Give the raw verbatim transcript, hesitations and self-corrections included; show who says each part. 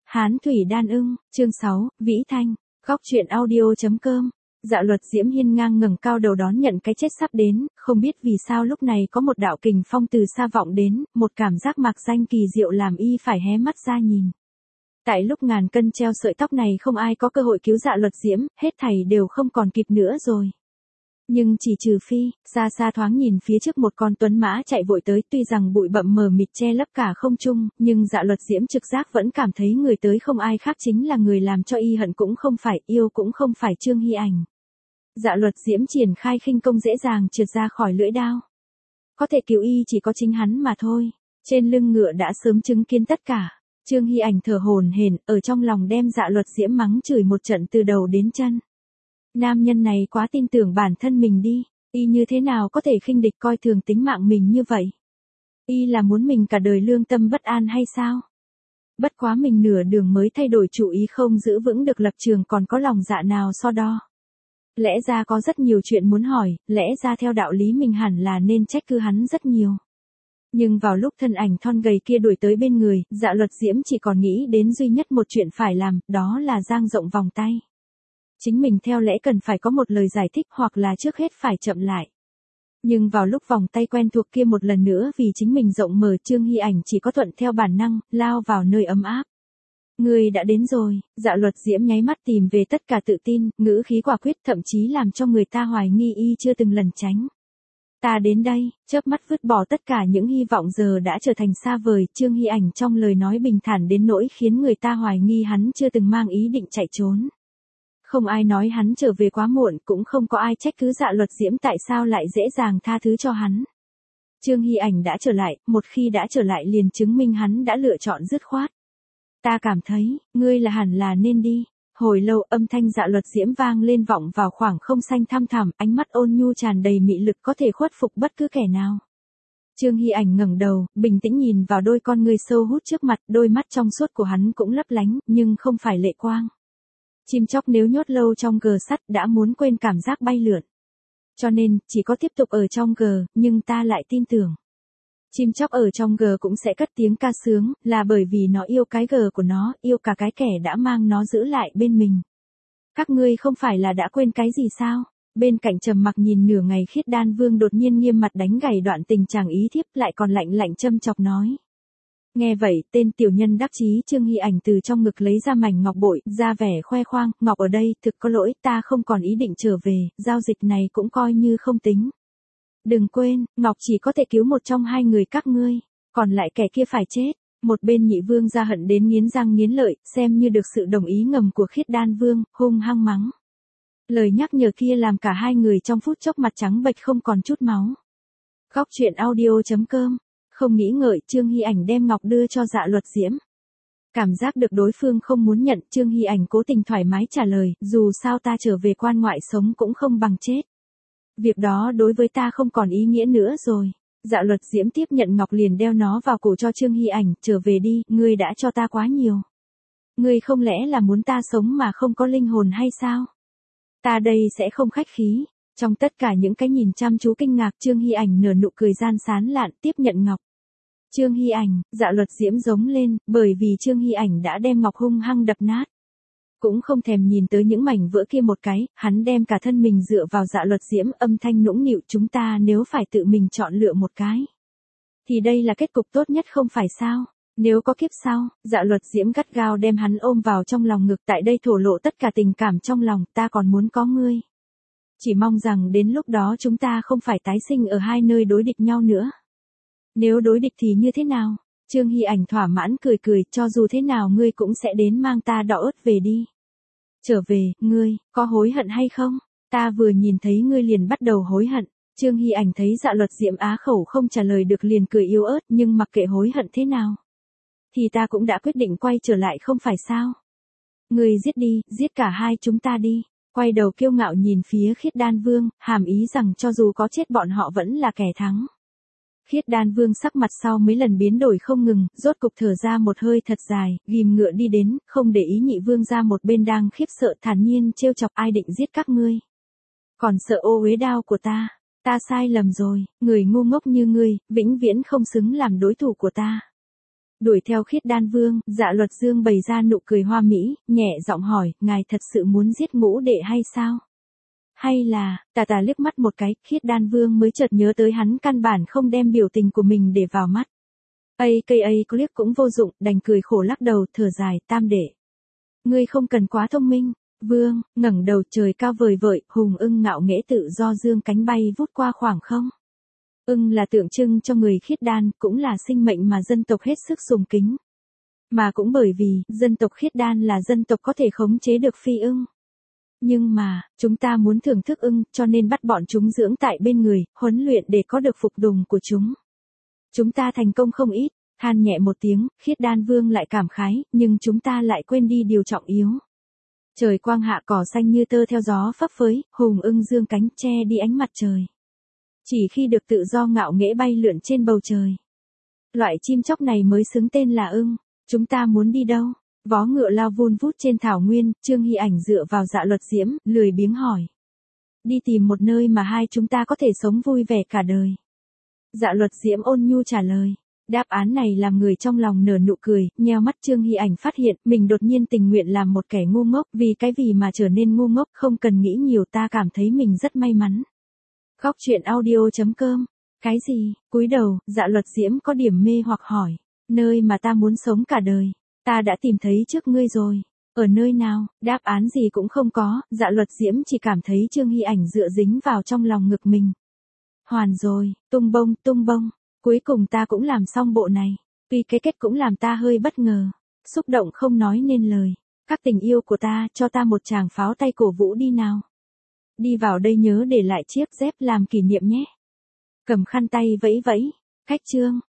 Speaker 1: Hán thủy đan ưng, chương sáu, Vĩ Thanh, góc truyện audio.com. Dạ Luật Diễm hiên ngang ngẩng cao đầu đón nhận cái chết sắp đến, không biết vì sao lúc này có một đạo kình phong từ xa vọng đến, một cảm giác mạc danh kỳ diệu làm y phải hé mắt ra nhìn. Tại lúc ngàn cân treo sợi tóc này không ai có cơ hội cứu Dạ Luật Diễm, hết thảy đều không còn kịp nữa rồi. Nhưng chỉ trừ phi, xa xa thoáng nhìn phía trước một con tuấn mã chạy vội tới, tuy rằng bụi bặm mờ mịt che lấp cả không trung, nhưng Dạ Luật Diễm trực giác vẫn cảm thấy người tới không ai khác chính là người làm cho y hận cũng không phải, yêu cũng không phải Trương Hy Ảnh. Dạ Luật Diễm triển khai khinh công dễ dàng trượt ra khỏi lưỡi đao. Có thể cứu y chỉ có chính hắn mà thôi. Trên lưng ngựa đã sớm chứng kiến tất cả. Trương Hy Ảnh thở hổn hển, ở trong lòng đem Dạ Luật Diễm mắng chửi một trận từ đầu đến chân. Nam nhân này quá tin tưởng bản thân mình đi, y như thế nào có thể khinh địch coi thường tính mạng mình như vậy? Y là muốn mình cả đời lương tâm bất an hay sao? Bất quá mình nửa đường mới thay đổi chủ ý không giữ vững được lập trường còn có lòng dạ nào so đo. Lẽ ra có rất nhiều chuyện muốn hỏi, lẽ ra theo đạo lý mình hẳn là nên trách cứ hắn rất nhiều. Nhưng vào lúc thân ảnh thon gầy kia đuổi tới bên người, Dạ Luật Diễm chỉ còn nghĩ đến duy nhất một chuyện phải làm, đó là dang rộng vòng tay. Chính mình theo lẽ cần phải có một lời giải thích hoặc là trước hết phải chậm lại. Nhưng vào lúc vòng tay quen thuộc kia một lần nữa vì chính mình rộng mở, Trương Hy Ảnh chỉ có thuận theo bản năng, lao vào nơi ấm áp. Người đã đến rồi, Dạ Luật Diễm nháy mắt tìm về tất cả tự tin, ngữ khí quả quyết thậm chí làm cho người ta hoài nghi y chưa từng lẩn tránh. Ta đến đây, chớp mắt vứt bỏ tất cả những hy vọng giờ đã trở thành xa vời, Trương Hy Ảnh trong lời nói bình thản đến nỗi khiến người ta hoài nghi hắn chưa từng mang ý định chạy trốn. Không ai nói hắn trở về quá muộn, cũng không có ai trách cứ Dạ Luật Diễm tại sao lại dễ dàng tha thứ cho hắn. Trương Hy Ảnh đã trở lại, một khi đã trở lại liền chứng minh hắn đã lựa chọn dứt khoát. Ta cảm thấy, ngươi là hẳn là nên đi. Hồi lâu âm thanh Dạ Luật Diễm vang lên vọng vào khoảng không xanh thăm thẳm, ánh mắt ôn nhu tràn đầy mị lực có thể khuất phục bất cứ kẻ nào. Trương Hy Ảnh ngẩng đầu, bình tĩnh nhìn vào đôi con ngươi sâu hút trước mặt, đôi mắt trong suốt của hắn cũng lấp lánh, nhưng không phải lệ quang. Chim chóc nếu nhốt lâu trong gờ sắt đã muốn quên cảm giác bay lượn. Cho nên, chỉ có tiếp tục ở trong gờ, nhưng ta lại tin tưởng. Chim chóc ở trong gờ cũng sẽ cất tiếng ca sướng, là bởi vì nó yêu cái gờ của nó, yêu cả cái kẻ đã mang nó giữ lại bên mình. Các ngươi không phải là đã quên cái gì sao? Bên cạnh trầm mặc nhìn nửa ngày Khiết Đan Vương đột nhiên nghiêm mặt đánh gãy đoạn tình chàng ý thiếp lại còn lạnh lạnh châm chọc nói. Nghe vậy, tên tiểu nhân đắc chí Trương Hy Ảnh từ trong ngực lấy ra mảnh ngọc bội, ra vẻ khoe khoang, ngọc ở đây, thực có lỗi, ta không còn ý định trở về, giao dịch này cũng coi như không tính. Đừng quên, ngọc chỉ có thể cứu một trong hai người các ngươi, còn lại kẻ kia phải chết. Một bên Nhị Vương ra hận đến nghiến răng nghiến lợi, xem như được sự đồng ý ngầm của Khiết Đan Vương, hung hăng mắng. Lời nhắc nhở kia làm cả hai người trong phút chốc mặt trắng bệch không còn chút máu. Góc truyện audio.com. Không nghĩ ngợi, Trương Hy Ảnh đem ngọc đưa cho Dạ Luật Diễm. Cảm giác được đối phương không muốn nhận, Trương Hy Ảnh cố tình thoải mái trả lời, dù sao ta trở về quan ngoại sống cũng không bằng chết. Việc đó đối với ta không còn ý nghĩa nữa rồi. Dạ Luật Diễm tiếp nhận ngọc liền đeo nó vào cổ cho Trương Hy Ảnh, trở về đi, ngươi đã cho ta quá nhiều. Ngươi không lẽ là muốn ta sống mà không có linh hồn hay sao? Ta đây sẽ không khách khí. Trong tất cả những cái nhìn chăm chú kinh ngạc, Trương Hy Ảnh nở nụ cười gian sán lạn tiếp nhận ngọc. Trương Hy Ảnh, Dạ Luật Diễm giống lên, bởi vì Trương Hy Ảnh đã đem ngọc hung hăng đập nát. Cũng không thèm nhìn tới những mảnh vỡ kia một cái, hắn đem cả thân mình dựa vào Dạ Luật Diễm, âm thanh nũng nịu, chúng ta nếu phải tự mình chọn lựa một cái. Thì đây là kết cục tốt nhất không phải sao? Nếu có kiếp sau, Dạ Luật Diễm gắt gao đem hắn ôm vào trong lòng ngực, tại đây thổ lộ tất cả tình cảm trong lòng, ta còn muốn có ngươi. Chỉ mong rằng đến lúc đó chúng ta không phải tái sinh ở hai nơi đối địch nhau nữa. Nếu đối địch thì như thế nào? Trương Hy Ảnh thỏa mãn cười cười, cho dù thế nào ngươi cũng sẽ đến mang ta đỏ ớt về đi. Trở về, ngươi, có hối hận hay không? Ta vừa nhìn thấy ngươi liền bắt đầu hối hận. Trương Hy Ảnh thấy Dạ Luật Diễm á khẩu không trả lời được liền cười yếu ớt, nhưng mặc kệ hối hận thế nào. Thì ta cũng đã quyết định quay trở lại không phải sao? Ngươi giết đi, giết cả hai chúng ta đi. Quay đầu kiêu ngạo nhìn phía Khiết Đan Vương, hàm ý rằng cho dù có chết bọn họ vẫn là kẻ thắng. Khiết Đan Vương sắc mặt sau mấy lần biến đổi không ngừng, rốt cục thở ra một hơi thật dài, ghim ngựa đi đến, không để ý Nhị Vương ra một bên đang khiếp sợ thản nhiên trêu chọc ai định giết các ngươi. Còn sợ ô uế đao của ta, ta sai lầm rồi, người ngu ngốc như ngươi, vĩnh viễn không xứng làm đối thủ của ta. Đuổi theo Khiết Đan Vương, Dạ Luật Dương bày ra nụ cười hoa mỹ, nhẹ giọng hỏi, ngài thật sự muốn giết ngũ đệ hay sao? Hay là, tà tà liếc mắt một cái, Khiết Đan Vương mới chợt nhớ tới hắn căn bản không đem biểu tình của mình để vào mắt. a ca a clip cũng vô dụng, đành cười khổ lắc đầu, thở dài, tam đệ. Ngươi không cần quá thông minh. Vương, ngẩng đầu, trời cao vời vợi, hùng ưng ngạo nghễ tự do dương cánh bay vút qua khoảng không. Ưng là tượng trưng cho người Khiết Đan, cũng là sinh mệnh mà dân tộc hết sức sùng kính. Mà cũng bởi vì, dân tộc Khiết Đan là dân tộc có thể khống chế được phi ưng. Nhưng mà, chúng ta muốn thưởng thức ưng, cho nên bắt bọn chúng dưỡng tại bên người, huấn luyện để có được phục đùng của chúng. Chúng ta thành công không ít, than nhẹ một tiếng, Khiết Đan Vương lại cảm khái, nhưng chúng ta lại quên đi điều trọng yếu. Trời quang hạ cỏ xanh như tơ theo gió phấp phới, hùng ưng dương cánh che đi ánh mặt trời. Chỉ khi được tự do ngạo nghễ bay lượn trên bầu trời. Loại chim chóc này mới xứng tên là ưng. Chúng ta muốn đi đâu? Vó ngựa lao vun vút trên thảo nguyên, Trương Hy Ảnh dựa vào Dạ Luật Diễm, lười biếng hỏi. Đi tìm một nơi mà hai chúng ta có thể sống vui vẻ cả đời. Dạ Luật Diễm ôn nhu trả lời. Đáp án này làm người trong lòng nở nụ cười, nheo mắt Trương Hy Ảnh phát hiện mình đột nhiên tình nguyện làm một kẻ ngu ngốc, vì cái vì mà trở nên ngu ngốc, không cần nghĩ nhiều, ta cảm thấy mình rất may mắn. Góc truyện audio chấm com. Cái gì? Cúi đầu, Dạ Luật Diễm có điểm mê hoặc hỏi. Nơi mà ta muốn sống cả đời. Ta đã tìm thấy trước ngươi rồi. Ở nơi nào? Đáp án gì cũng không có, Dạ Luật Diễm chỉ cảm thấy Trương Hy Ảnh dựa dính vào trong lòng ngực mình. Hoàn rồi, tung bông, tung bông. Cuối cùng ta cũng làm xong bộ này. Tuy cái kết cũng làm ta hơi bất ngờ. Xúc động không nói nên lời. Các tình yêu của ta, cho ta một tràng pháo tay cổ vũ đi nào. Đi vào đây nhớ để lại chiếc dép làm kỷ niệm nhé. Cầm khăn tay vẫy vẫy. Khách chương.